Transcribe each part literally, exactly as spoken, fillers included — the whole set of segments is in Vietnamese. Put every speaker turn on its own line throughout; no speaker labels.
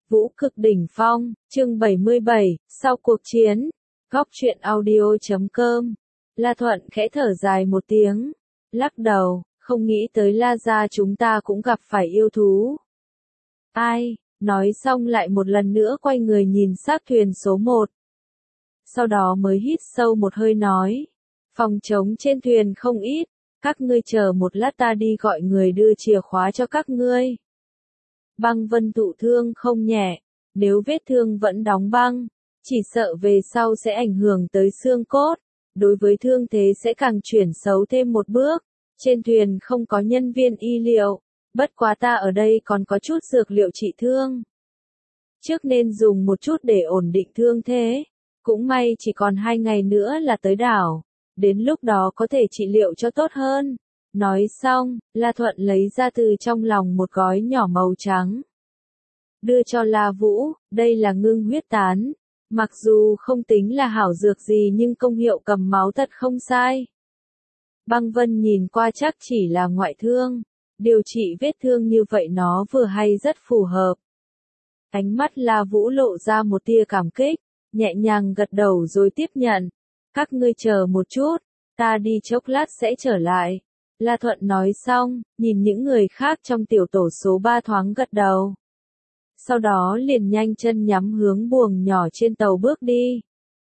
Vũ cực đỉnh phong, chương bảy mươi bảy, sau cuộc chiến. Góc truyện audio chấm com. La Thuận khẽ thở dài một tiếng, lắc đầu, không nghĩ tới La gia chúng ta cũng gặp phải yêu thú. Ai, nói xong lại một lần nữa quay người nhìn xác thuyền số một. Sau đó mới hít sâu một hơi nói, phòng trống trên thuyền không ít, các ngươi chờ một lát ta đi gọi người đưa chìa khóa cho các ngươi. Băng Vân thụ thương không nhẹ, nếu vết thương vẫn đóng băng, chỉ sợ về sau sẽ ảnh hưởng tới xương cốt, đối với thương thế sẽ càng chuyển xấu thêm một bước. Trên thuyền không có nhân viên y liệu, bất quá ta ở đây còn có chút dược liệu trị thương. Trước nên dùng một chút để ổn định thương thế, cũng may chỉ còn hai ngày nữa là tới đảo, đến lúc đó có thể trị liệu cho tốt hơn. Nói xong, La Thuận lấy ra từ trong lòng một gói nhỏ màu trắng. Đưa cho La Vũ, đây là ngưng huyết tán. Mặc dù không tính là hảo dược gì nhưng công hiệu cầm máu thật không sai. Băng Vân nhìn qua chắc chỉ là ngoại thương. Điều trị vết thương như vậy nó vừa hay rất phù hợp. Ánh mắt La Vũ lộ ra một tia cảm kích, nhẹ nhàng gật đầu rồi tiếp nhận. Các ngươi chờ một chút, ta đi chốc lát sẽ trở lại. La Thuận nói xong, nhìn những người khác trong tiểu tổ số ba thoáng gật đầu. Sau đó liền nhanh chân nhắm hướng buồng nhỏ trên tàu bước đi.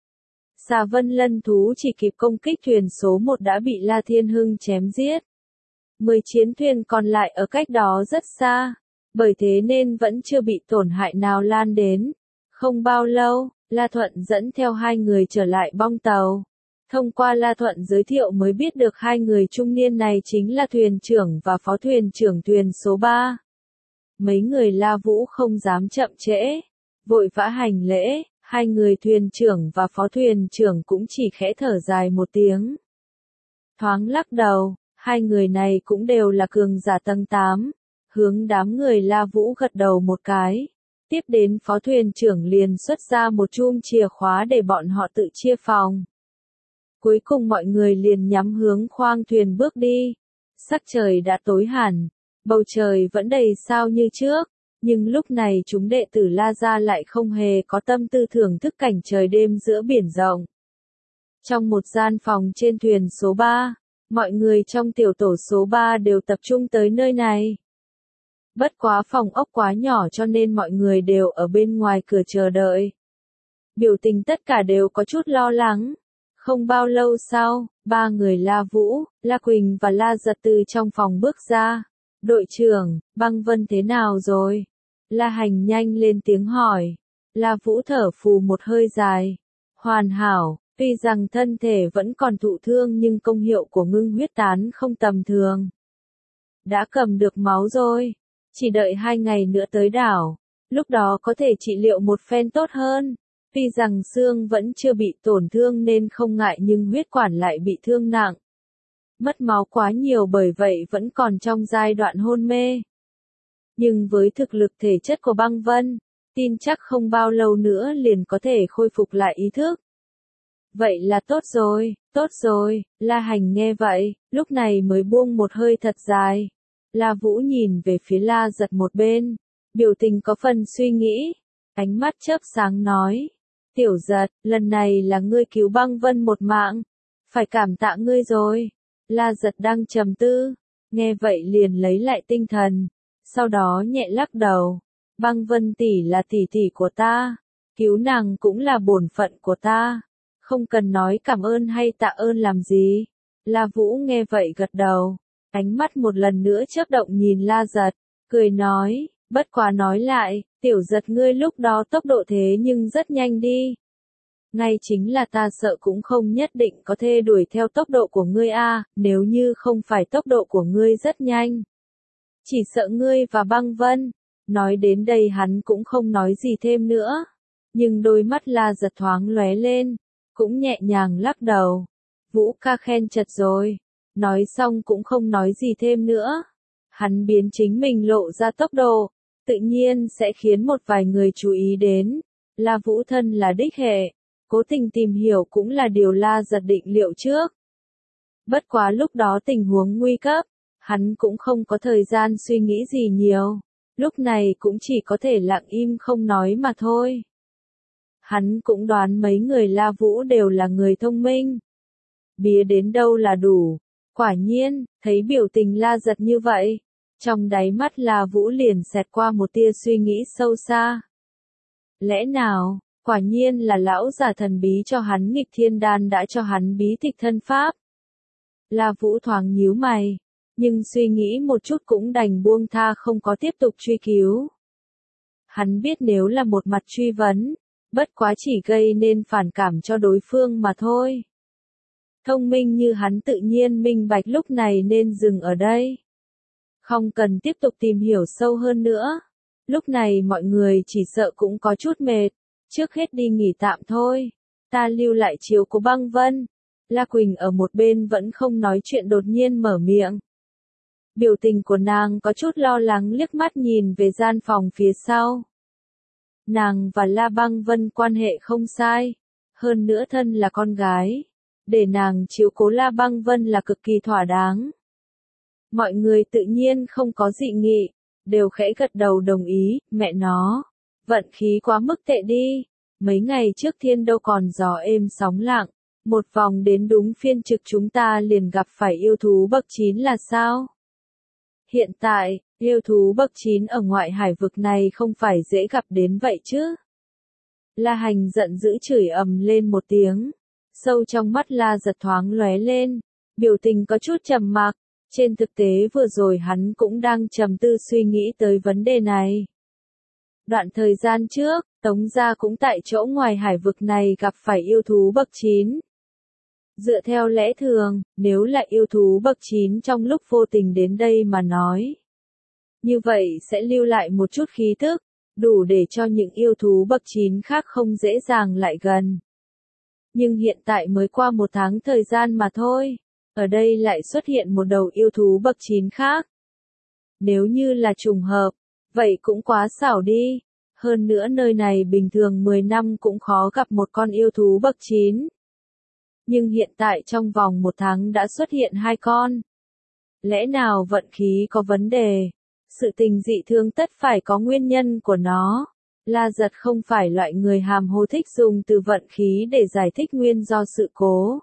Xà Vân lân thú chỉ kịp công kích thuyền số một đã bị La Thiên Hưng chém giết. Mười chiến thuyền còn lại ở cách đó rất xa, bởi thế nên vẫn chưa bị tổn hại nào lan đến. Không bao lâu, La Thuận dẫn theo hai người trở lại bong tàu. Thông qua La Thuận giới thiệu mới biết được hai người trung niên này chính là thuyền trưởng và phó thuyền trưởng thuyền số ba. Mấy người La Vũ không dám chậm trễ, vội vã hành lễ, hai người thuyền trưởng và phó thuyền trưởng cũng chỉ khẽ thở dài một tiếng. Thoáng lắc đầu, hai người này cũng đều là cường giả tầng tám, hướng đám người La Vũ gật đầu một cái. Tiếp đến phó thuyền trưởng liền xuất ra một chum chìa khóa để bọn họ tự chia phòng. Cuối cùng mọi người liền nhắm hướng khoang thuyền bước đi. Sắc trời đã tối hẳn, bầu trời vẫn đầy sao như trước, nhưng lúc này chúng đệ tử La gia lại không hề có tâm tư thưởng thức cảnh trời đêm giữa biển rộng. Trong một gian phòng trên thuyền số ba, mọi người trong tiểu tổ số ba đều tập trung tới nơi này. Bất quá phòng ốc quá nhỏ cho nên mọi người đều ở bên ngoài cửa chờ đợi. Biểu tình tất cả đều có chút lo lắng. Không bao lâu sau, ba người La Vũ, La Quỳnh và La Giật từ trong phòng bước ra. Đội trưởng, Băng Vân thế nào rồi? La Hành nhanh lên tiếng hỏi. La Vũ thở phù một hơi dài. Hoàn hảo, tuy rằng thân thể vẫn còn thụ thương nhưng công hiệu của ngưng huyết tán không tầm thường. Đã cầm được máu rồi, chỉ đợi hai ngày nữa tới đảo, lúc đó có thể trị liệu một phen tốt hơn. Tuy rằng xương vẫn chưa bị tổn thương nên không ngại nhưng huyết quản lại bị thương nặng. Mất máu quá nhiều bởi vậy vẫn còn trong giai đoạn hôn mê. Nhưng với thực lực thể chất của Băng Vân, tin chắc không bao lâu nữa liền có thể khôi phục lại ý thức. Vậy là tốt rồi, tốt rồi, La Hành nghe vậy, lúc này mới buông một hơi thật dài. La Vũ nhìn về phía La Giật một bên, biểu tình có phần suy nghĩ, ánh mắt chớp sáng nói. Tiểu Giật, lần này là ngươi cứu Băng Vân một mạng, phải cảm tạ ngươi rồi. La Giật đang trầm tư, nghe vậy liền lấy lại tinh thần, sau đó nhẹ lắc đầu. Băng Vân tỷ là tỷ tỷ của ta, cứu nàng cũng là bổn phận của ta, không cần nói cảm ơn hay tạ ơn làm gì. La Vũ nghe vậy gật đầu, ánh mắt một lần nữa chớp động nhìn La Giật, cười nói, bất quá nói lại, Tiểu Giật ngươi lúc đó tốc độ thế nhưng rất nhanh đi. Ngay chính là ta sợ cũng không nhất định có thể đuổi theo tốc độ của ngươi a, nếu như không phải tốc độ của ngươi rất nhanh. Chỉ sợ ngươi và Băng Vân. Nói đến đây hắn cũng không nói gì thêm nữa. Nhưng đôi mắt La Giật thoáng lóe lên, cũng nhẹ nhàng lắc đầu. Vũ ca khen chật rồi. Nói xong cũng không nói gì thêm nữa. Hắn biến chính mình lộ ra tốc độ, tự nhiên sẽ khiến một vài người chú ý đến. La Vũ thân là đích hệ, cố tình tìm hiểu cũng là điều La Giật định liệu trước. Bất quá lúc đó tình huống nguy cấp, hắn cũng không có thời gian suy nghĩ gì nhiều. lúc này cũng chỉ có thể lặng im không nói mà thôi. Hắn cũng đoán mấy người La Vũ đều là người thông minh. Bía đến đâu là đủ. Quả nhiên, thấy biểu tình La Giật như vậy, trong đáy mắt La Vũ liền xẹt qua một tia suy nghĩ sâu xa. Lẽ nào, quả nhiên là lão già thần bí cho hắn nghịch thiên đan đã cho hắn bí tịch thân pháp. La Vũ thoáng nhíu mày, nhưng suy nghĩ một chút cũng đành buông tha không có tiếp tục truy cứu. Hắn biết nếu là một mặt truy vấn, bất quá chỉ gây nên phản cảm cho đối phương mà thôi. Thông minh như hắn tự nhiên minh bạch lúc này nên dừng ở đây. Không cần tiếp tục tìm hiểu sâu hơn nữa. Lúc này mọi người chỉ sợ cũng có chút mệt. Trước hết đi nghỉ tạm thôi. Ta lưu lại chiếu cố Băng Vân. La Quỳnh ở một bên vẫn không nói chuyện đột nhiên mở miệng. Biểu tình của nàng có chút lo lắng liếc mắt nhìn về gian phòng phía sau. Nàng và La Băng Vân quan hệ không sai. Hơn nữa thân là con gái. Để nàng chiếu cố La Băng Vân là cực kỳ thỏa đáng. Mọi người tự nhiên không có dị nghị, đều khẽ gật đầu đồng ý, mẹ nó. Vận khí quá mức tệ đi. Mấy ngày trước thiên đâu còn gió êm sóng lặng. Một vòng đến đúng phiên trực chúng ta liền gặp phải yêu thú bậc chín là sao? Hiện tại, yêu thú bậc chín ở ngoại hải vực này không phải dễ gặp đến vậy chứ? La Hành giận dữ chửi ầm lên một tiếng. Sâu trong mắt La Giật thoáng lóe lên, biểu tình có chút trầm mặc. Trên thực tế vừa rồi hắn cũng đang trầm tư suy nghĩ tới vấn đề này. Đoạn thời gian trước, Tống gia cũng tại chỗ ngoài hải vực này gặp phải yêu thú bậc chín. Dựa theo lẽ thường, nếu là yêu thú bậc chín trong lúc vô tình đến đây mà nói. Như vậy sẽ lưu lại một chút khí tức, đủ để cho những yêu thú bậc chín khác không dễ dàng lại gần. Nhưng hiện tại mới qua một tháng thời gian mà thôi, ở đây lại xuất hiện một đầu yêu thú bậc chín khác. Nếu như là trùng hợp, vậy cũng quá xảo đi. Hơn nữa nơi này bình thường mười năm cũng khó gặp một con yêu thú bậc chín. Nhưng hiện tại trong vòng một tháng đã xuất hiện hai con. Lẽ nào vận khí có vấn đề? Sự tình dị thương tất phải có nguyên nhân của nó. La Giật không phải loại người hàm hồ thích dùng từ vận khí để giải thích nguyên do sự cố.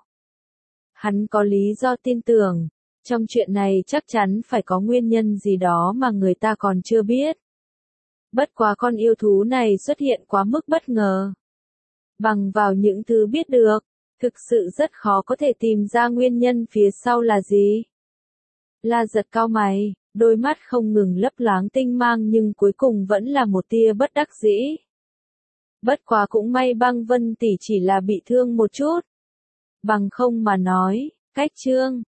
Hắn có lý do tin tưởng, trong chuyện này chắc chắn phải có nguyên nhân gì đó mà người ta còn chưa biết. Bất quá con yêu thú này xuất hiện quá mức bất ngờ. Bằng vào những thứ biết được, thực sự rất khó có thể tìm ra nguyên nhân phía sau là gì. La Giật cau mày, đôi mắt không ngừng lấp loáng tinh mang nhưng cuối cùng vẫn là một tia bất đắc dĩ. Bất quá cũng may Băng Vân tỷ chỉ là bị thương một chút. Bằng không mà nói, cách trương,